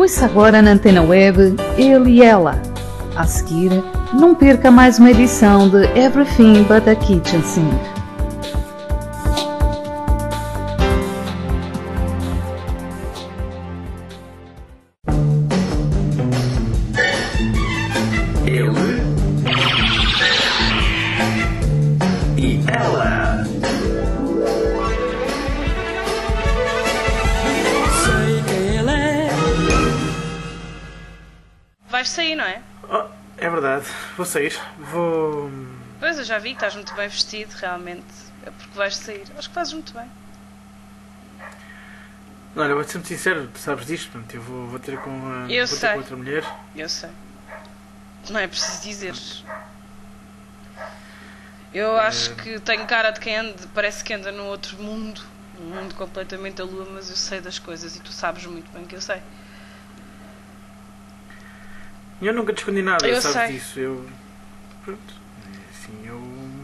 Ouça agora na Antena Web Ele e Ela. A seguir, não perca mais uma edição de Everything But a Kitchen Sink. Ele e Ela. Sei quem ele é. Vais sair, não é? Oh, é verdade, vou sair. Vou. Pois, eu já vi que estás muito bem vestido, realmente. É porque vais sair. Acho que fazes muito bem. Olha, vou-te ser muito sincero, tu sabes disto, portanto, eu vou ter com Eu vou ter sei. com outra mulher. Eu sei. Não é preciso dizer. Eu acho que tenho cara de quem anda, parece que anda num outro mundo. Um mundo completamente à lua, mas eu sei das coisas e tu sabes muito bem que eu sei. Eu nunca te escondi nada, Eu sabes sei. disso. Eu. Pronto. Assim, eu.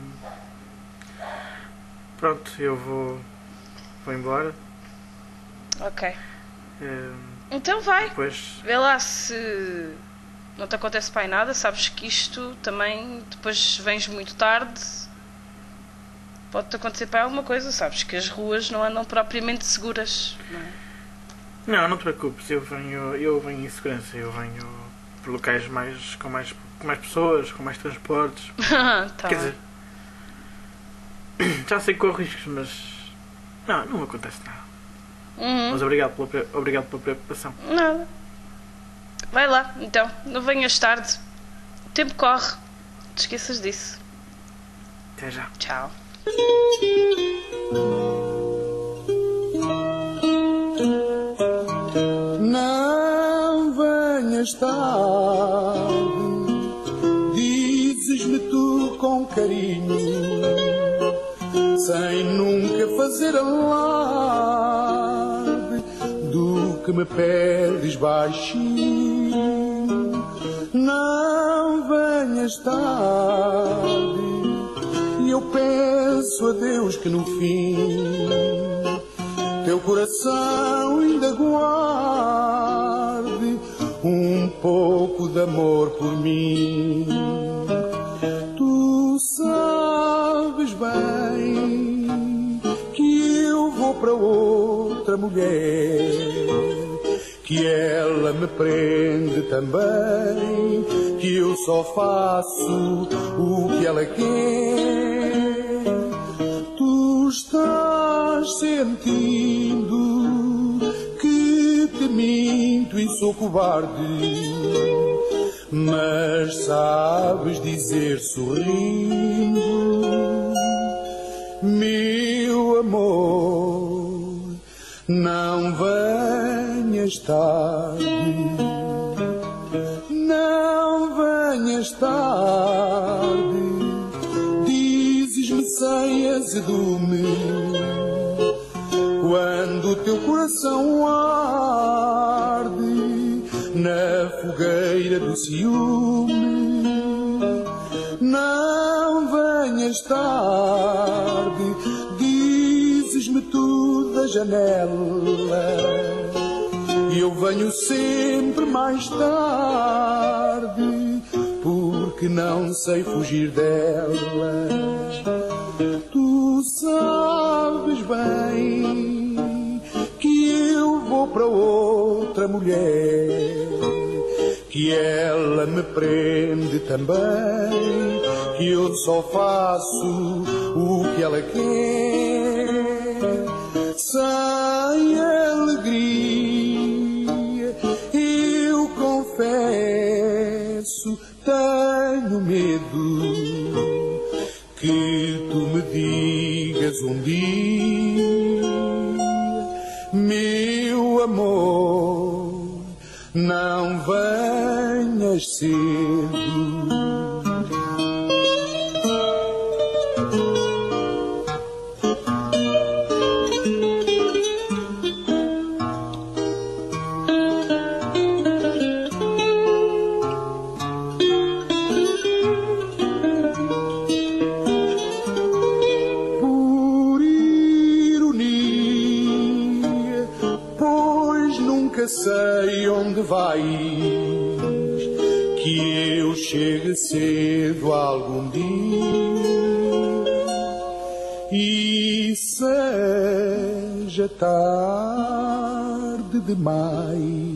Pronto, eu vou embora. Ok. Eh, Então vai. Depois. Vê lá se não te acontece pai nada. Sabes que isto também, depois vens muito tarde, pode-te acontecer pai alguma coisa. Sabes que as ruas não andam propriamente seguras, não é? Não te preocupes, eu venho em segurança, eu venho por locais com mais pessoas, com mais transportes. Tá Quer bem. dizer, já sei que corro riscos, mas não me acontece nada. Mas obrigado pela preocupação. Nada. Vai lá, então. Não venhas tarde. O tempo corre. Não te esqueças disso. Até já. Tchau. Não venhas tarde, dizes-me tu com carinho, sem nunca fazer alarde do que me pedes baixinho. Não venhas tarde, e eu peço a Deus que no fim teu coração ainda guarde um pouco de amor por mim. Tu sabes bem que eu vou para outra mulher, que ela me prende também, que eu só faço o que ela quer. Tu estás sentindo que te minto e sou covarde, mas sabes dizer sorrindo: meu amor, não venhas tarde, não venhas tarde. Dizes-me sem azedume, quando o teu coração arde na fogueira do ciúme. Não venhas tarde, dizes-me tu da janela, e eu venho sempre mais tarde, porque não sei fugir dela. Tu sabes bem que eu vou para outra mulher, que ela me prende também, que eu só faço o que ela quer. Sem alegria, eu confesso, tenho medo que tu me digas um dia: meu amor, não venhas cedo. sei onde vais, que eu chegue cedo algum dia e seja tarde demais.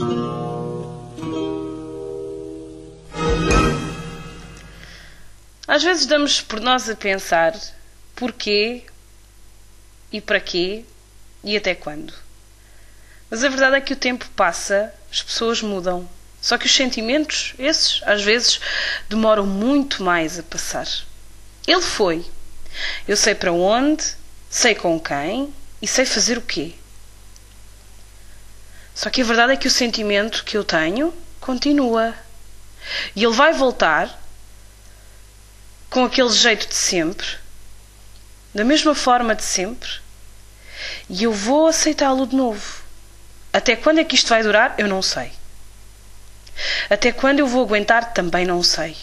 Às vezes damos por nós a pensar porquê e para quê e até quando. Mas a verdade é que o tempo passa, as pessoas mudam. Só que os sentimentos, esses, às vezes, demoram muito mais a passar. Ele foi. Eu sei para onde, sei com quem e sei fazer o quê. Só que a verdade é que o sentimento que eu tenho continua. E ele vai voltar com aquele jeito de sempre, da mesma forma de sempre, e eu vou aceitá-lo de novo. Até quando é que isto vai durar? Eu não sei. Até quando eu vou aguentar? Também não sei.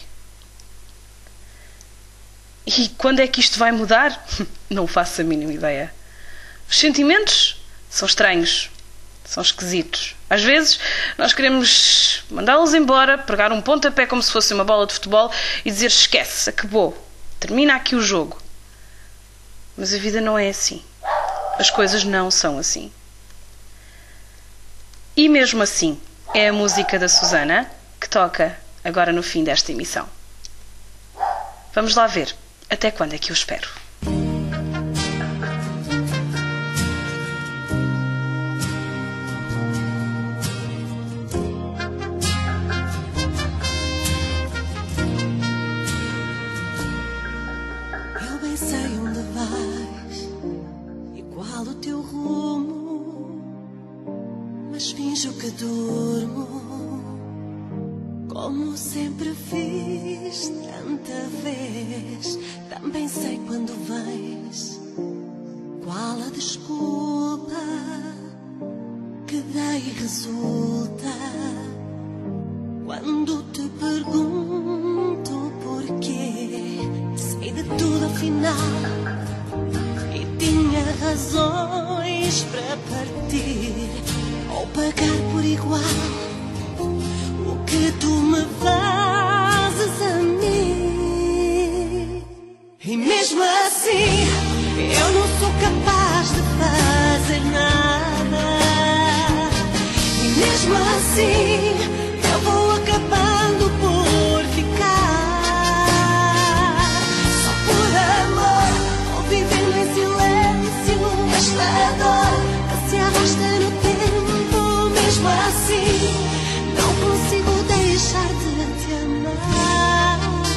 E quando é que isto vai mudar? Não faço a mínima ideia. Os sentimentos são estranhos, são esquisitos. Às vezes nós queremos mandá-los embora, pregar um pontapé como se fosse uma bola de futebol e dizer esquece, acabou, termina aqui o jogo. Mas a vida não é assim. As coisas não são assim. E mesmo assim, é a música da Susana que toca agora no fim desta emissão. Vamos lá ver até quando é que eu espero. Eu bem sei onde vais e qual o teu rumo, mas finjo que durmo, como sempre fiz tanta vez. Também sei quando vens, qual a desculpa que dei resulta. Quando te pergunto porquê, sei de tudo afinal e tinha razões para partir ou pagar por igual o que tu me fazes a mim. E mesmo assim eu não sou capaz de fazer nada. E mesmo assim eu vou acabando por ficar. Só por amor, ou vivendo em silêncio esta dor que se arrasta no tempo. Mesmo assim não consigo deixar de te amar.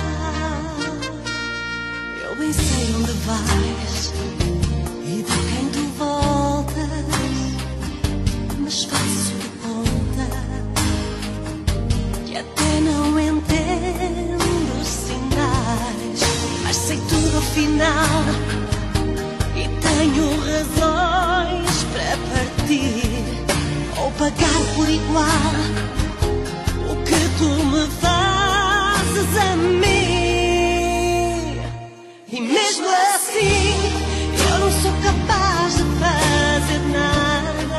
Eu bem sei onde vais e de quem tu voltas, mas faço de conta que até não entendo os sinais, mas sei tudo afinal e tenho razões para partir ou pagar por igual o que tu me fazes a mim. E mesmo assim eu não sou capaz de fazer nada.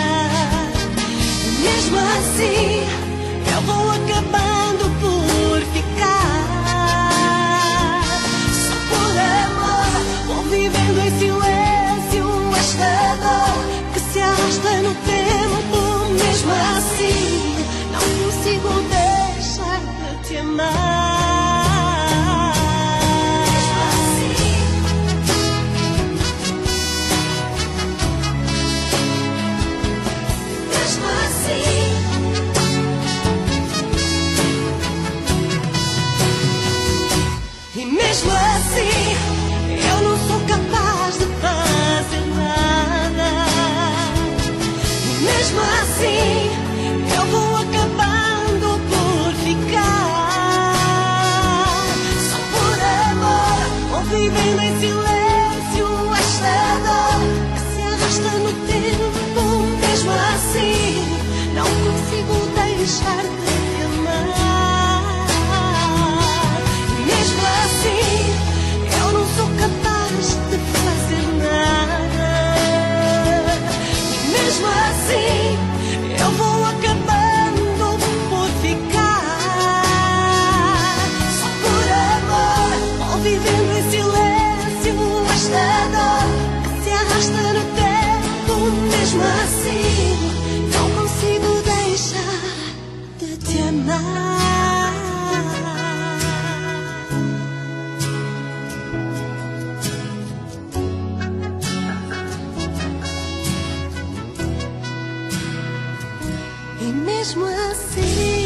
E mesmo assim eu vou acabando por ficar. Só por amor vou vivendo em silêncio esta dor que se arrasta no tempo. Mesmo assim não consigo deixar de te amar. Mesmo assim, eu não sou capaz de fazer nada. E mesmo assim, eu vou acabando por ficar. mesmo assim não consigo deixar de te amar. E mesmo assim